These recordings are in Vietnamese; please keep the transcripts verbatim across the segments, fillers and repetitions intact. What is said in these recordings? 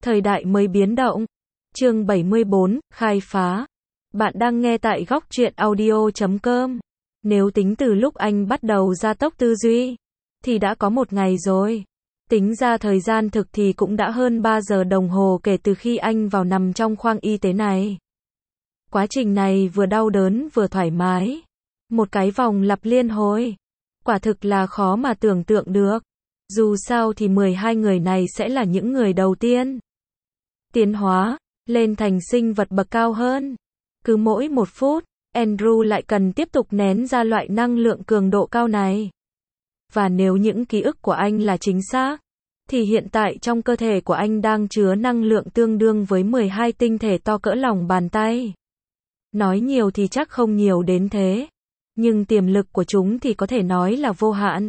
Thời đại mới biến động. Chương bảy mươi bốn, khai phá. Bạn đang nghe tại góc truyện audio chấm com. Nếu tính từ lúc anh bắt đầu gia tốc tư duy, thì đã có một ngày rồi. Tính ra thời gian thực thì cũng đã hơn ba giờ đồng hồ kể từ khi anh vào nằm trong khoang y tế này. Quá trình này vừa đau đớn vừa thoải mái. Một cái vòng lặp liên hồi. Quả thực là khó mà tưởng tượng được. Dù sao thì mười hai người này sẽ là những người đầu tiên tiến hóa lên thành sinh vật bậc cao hơn. Cứ mỗi một phút, Andrew lại cần tiếp tục nén ra loại năng lượng cường độ cao này. Và nếu những ký ức của anh là chính xác, thì hiện tại trong cơ thể của anh đang chứa năng lượng tương đương với mười hai tinh thể to cỡ lòng bàn tay. Nói nhiều thì chắc không nhiều đến thế, nhưng tiềm lực của chúng thì có thể nói là vô hạn.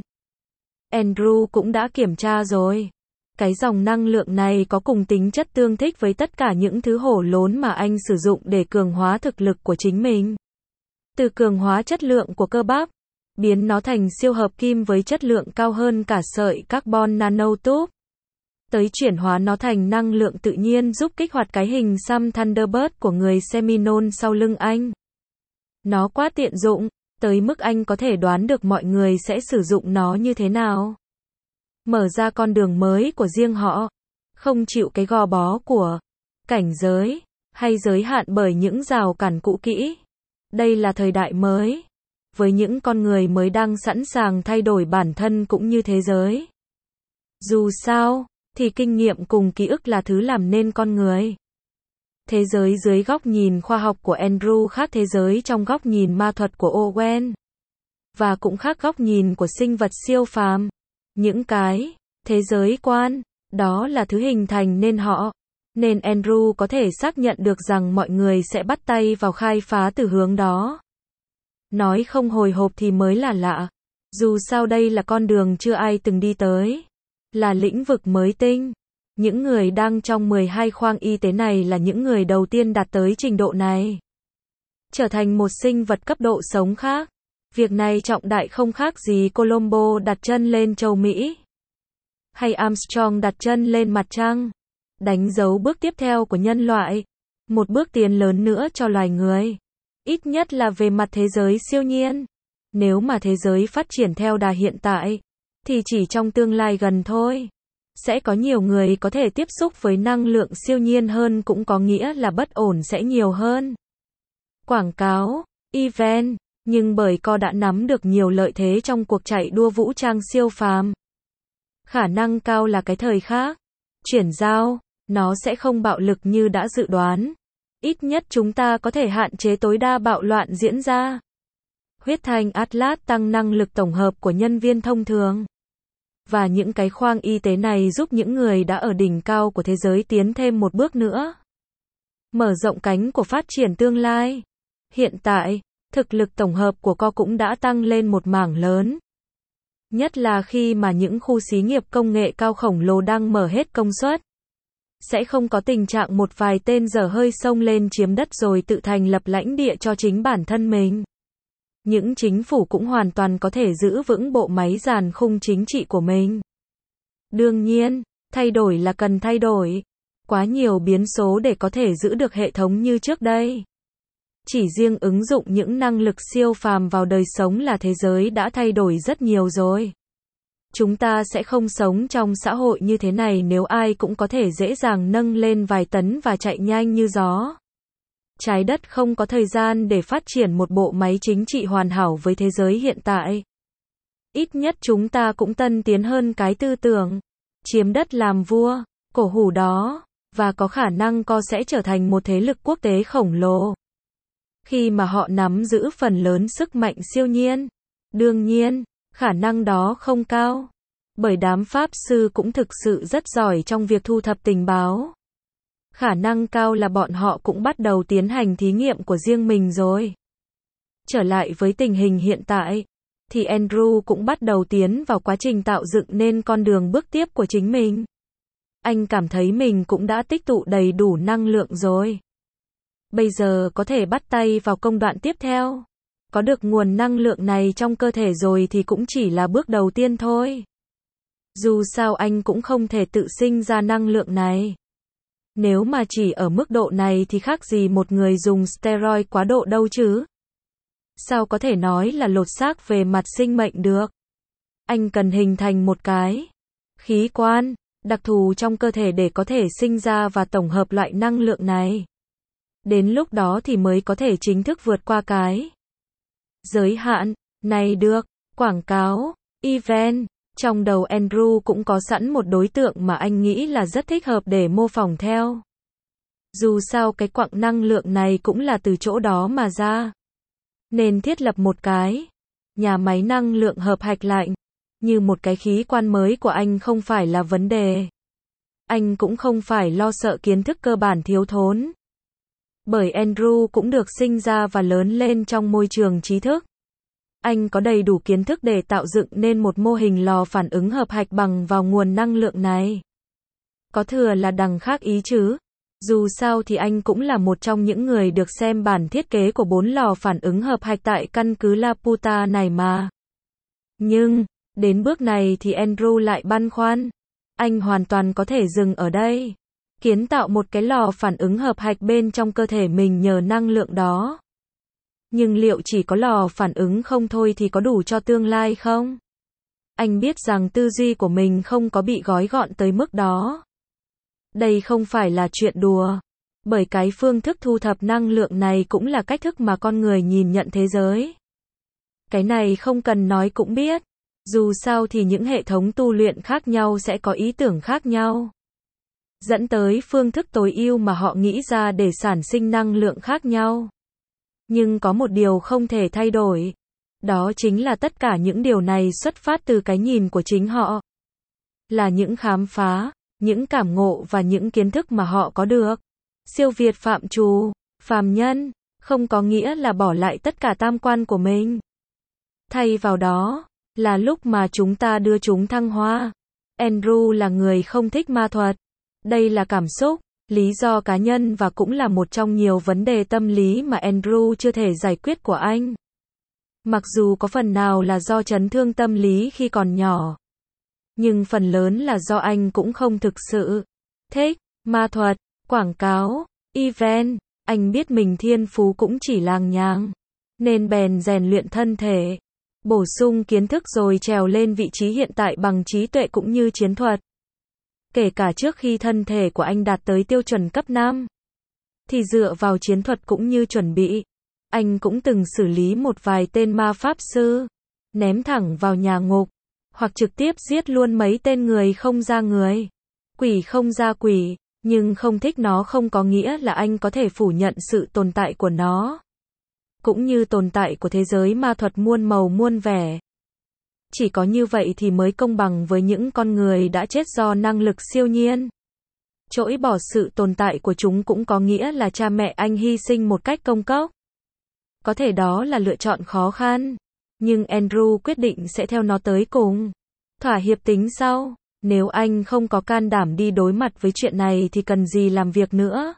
Andrew cũng đã kiểm tra rồi. Cái dòng năng lượng này có cùng tính chất tương thích với tất cả những thứ hổ lốn mà anh sử dụng để cường hóa thực lực của chính mình. Từ cường hóa chất lượng của cơ bắp, biến nó thành siêu hợp kim với chất lượng cao hơn cả sợi carbon nanotube, tới chuyển hóa nó thành năng lượng tự nhiên giúp kích hoạt cái hình xăm Thunderbird của người Seminole sau lưng anh. Nó quá tiện dụng, tới mức anh có thể đoán được mọi người sẽ sử dụng nó như thế nào. Mở ra con đường mới của riêng họ, không chịu cái gò bó của cảnh giới, hay giới hạn bởi những rào cản cũ kỹ. Đây là thời đại mới, với những con người mới đang sẵn sàng thay đổi bản thân cũng như thế giới. Dù sao, thì kinh nghiệm cùng ký ức là thứ làm nên con người. Thế giới dưới góc nhìn khoa học của Andrew khác thế giới trong góc nhìn ma thuật của Owen. Và cũng khác góc nhìn của sinh vật siêu phàm. Những cái thế giới quan, đó là thứ hình thành nên họ. Nên Andrew có thể xác nhận được rằng mọi người sẽ bắt tay vào khai phá từ hướng đó. Nói không hồi hộp thì mới là lạ. Dù sao đây là con đường chưa ai từng đi tới. Là lĩnh vực mới tinh. Những người đang trong mười hai khoang y tế này là những người đầu tiên đạt tới trình độ này. Trở thành một sinh vật cấp độ sống khác. Việc này trọng đại không khác gì Colombo đặt chân lên châu Mỹ. Hay Armstrong đặt chân lên mặt trăng. Đánh dấu bước tiếp theo của nhân loại. Một bước tiến lớn nữa cho loài người. Ít nhất là về mặt thế giới siêu nhiên. Nếu mà thế giới phát triển theo đà hiện tại, thì chỉ trong tương lai gần thôi. Sẽ có nhiều người có thể tiếp xúc với năng lượng siêu nhiên hơn, cũng có nghĩa là bất ổn sẽ nhiều hơn. Quảng cáo, event, nhưng bởi co đã nắm được nhiều lợi thế trong cuộc chạy đua vũ trang siêu phàm. Khả năng cao là cái thời khác, chuyển giao, nó sẽ không bạo lực như đã dự đoán. Ít nhất chúng ta có thể hạn chế tối đa bạo loạn diễn ra. Huyết thanh Atlas tăng năng lực tổng hợp của nhân viên thông thường. Và những cái khoang y tế này giúp những người đã ở đỉnh cao của thế giới tiến thêm một bước nữa. Mở rộng cánh của phát triển tương lai. Hiện tại, thực lực tổng hợp của co cũng đã tăng lên một mảng lớn. Nhất là khi mà những khu xí nghiệp công nghệ cao khổng lồ đang mở hết công suất. Sẽ không có tình trạng một vài tên dở hơi xông lên chiếm đất rồi tự thành lập lãnh địa cho chính bản thân mình. Những chính phủ cũng hoàn toàn có thể giữ vững bộ máy dàn khung chính trị của mình. Đương nhiên, thay đổi là cần thay đổi. Quá nhiều biến số để có thể giữ được hệ thống như trước đây. Chỉ riêng ứng dụng những năng lực siêu phàm vào đời sống là thế giới đã thay đổi rất nhiều rồi. Chúng ta sẽ không sống trong xã hội như thế này nếu ai cũng có thể dễ dàng nâng lên vài tấn và chạy nhanh như gió. Trái đất không có thời gian để phát triển một bộ máy chính trị hoàn hảo với thế giới hiện tại. Ít nhất chúng ta cũng tân tiến hơn cái tư tưởng chiếm đất làm vua, cổ hủ đó, và có khả năng co sẽ trở thành một thế lực quốc tế khổng lồ. Khi mà họ nắm giữ phần lớn sức mạnh siêu nhiên. Đương nhiên, khả năng đó không cao. Bởi đám pháp sư cũng thực sự rất giỏi trong việc thu thập tình báo. Khả năng cao là bọn họ cũng bắt đầu tiến hành thí nghiệm của riêng mình rồi. Trở lại với tình hình hiện tại, thì Andrew cũng bắt đầu tiến vào quá trình tạo dựng nên con đường bước tiếp của chính mình. Anh cảm thấy mình cũng đã tích tụ đầy đủ năng lượng rồi. Bây giờ có thể bắt tay vào công đoạn tiếp theo. Có được nguồn năng lượng này trong cơ thể rồi thì cũng chỉ là bước đầu tiên thôi. Dù sao anh cũng không thể tự sinh ra năng lượng này. Nếu mà chỉ ở mức độ này thì khác gì một người dùng steroid quá độ đâu chứ. Sao có thể nói là lột xác về mặt sinh mệnh được? Anh cần hình thành một cái khí quan đặc thù trong cơ thể để có thể sinh ra và tổng hợp loại năng lượng này. Đến lúc đó thì mới có thể chính thức vượt qua cái giới hạn này được. Quảng cáo, event. Trong đầu Andrew cũng có sẵn một đối tượng mà anh nghĩ là rất thích hợp để mô phỏng theo. Dù sao cái quặng năng lượng này cũng là từ chỗ đó mà ra. Nên thiết lập một cái nhà máy năng lượng hợp hạch lạnh như một cái khí quan mới của anh không phải là vấn đề. Anh cũng không phải lo sợ kiến thức cơ bản thiếu thốn. Bởi Andrew cũng được sinh ra và lớn lên trong môi trường trí thức. Anh có đầy đủ kiến thức để tạo dựng nên một mô hình lò phản ứng hợp hạch bằng vào nguồn năng lượng này. Có thừa là đằng khác ý chứ. Dù sao thì anh cũng là một trong những người được xem bản thiết kế của bốn lò phản ứng hợp hạch tại căn cứ Laputa này mà. Nhưng, đến bước này thì Andrew lại băn khoăn. Anh hoàn toàn có thể dừng ở đây. Kiến tạo một cái lò phản ứng hợp hạch bên trong cơ thể mình nhờ năng lượng đó. Nhưng liệu chỉ có lò phản ứng không thôi thì có đủ cho tương lai không? Anh biết rằng tư duy của mình không có bị gói gọn tới mức đó. Đây không phải là chuyện đùa. Bởi cái phương thức thu thập năng lượng này cũng là cách thức mà con người nhìn nhận thế giới. Cái này không cần nói cũng biết. Dù sao thì những hệ thống tu luyện khác nhau sẽ có ý tưởng khác nhau. Dẫn tới phương thức tối ưu mà họ nghĩ ra để sản sinh năng lượng khác nhau. Nhưng có một điều không thể thay đổi. Đó chính là tất cả những điều này xuất phát từ cái nhìn của chính họ. Là những khám phá, những cảm ngộ và những kiến thức mà họ có được. Siêu việt phạm trù, phàm nhân, không có nghĩa là bỏ lại tất cả tam quan của mình. Thay vào đó, là lúc mà chúng ta đưa chúng thăng hoa. Andrew là người không thích ma thuật. Đây là cảm xúc, lý do cá nhân và cũng là một trong nhiều vấn đề tâm lý mà Andrew chưa thể giải quyết của anh. Mặc dù có phần nào là do chấn thương tâm lý khi còn nhỏ. Nhưng phần lớn là do anh cũng không thực sự thích ma thuật, quảng cáo, event. Anh biết mình thiên phú cũng chỉ làng nhàng. Nên bèn rèn luyện thân thể. Bổ sung kiến thức rồi trèo lên vị trí hiện tại bằng trí tuệ cũng như chiến thuật. Kể cả trước khi thân thể của anh đạt tới tiêu chuẩn cấp năm. Thì dựa vào chiến thuật cũng như chuẩn bị. Anh cũng từng xử lý một vài tên ma pháp sư. Ném thẳng vào nhà ngục. Hoặc trực tiếp giết luôn mấy tên người không ra người. Quỷ không ra quỷ. Nhưng không thích nó không có nghĩa là anh có thể phủ nhận sự tồn tại của nó. Cũng như tồn tại của thế giới ma thuật muôn màu muôn vẻ. Chỉ có như vậy thì mới công bằng với những con người đã chết do năng lực siêu nhiên. Chối bỏ sự tồn tại của chúng cũng có nghĩa là cha mẹ anh hy sinh một cách công cốc. Có thể đó là lựa chọn khó khăn. Nhưng Andrew quyết định sẽ theo nó tới cùng. Thỏa hiệp tính sau. Nếu anh không có can đảm đi đối mặt với chuyện này thì cần gì làm việc nữa.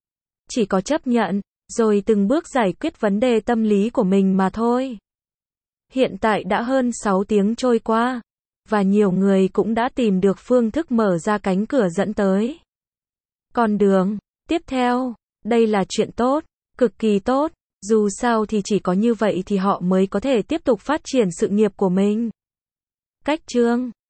Chỉ có chấp nhận, rồi từng bước giải quyết vấn đề tâm lý của mình mà thôi. Hiện tại đã hơn sáu tiếng trôi qua. Và nhiều người cũng đã tìm được phương thức mở ra cánh cửa dẫn tới con đường tiếp theo. Đây là chuyện tốt, cực kỳ tốt. Dù sao thì chỉ có như vậy thì họ mới có thể tiếp tục phát triển sự nghiệp của mình. Cách chương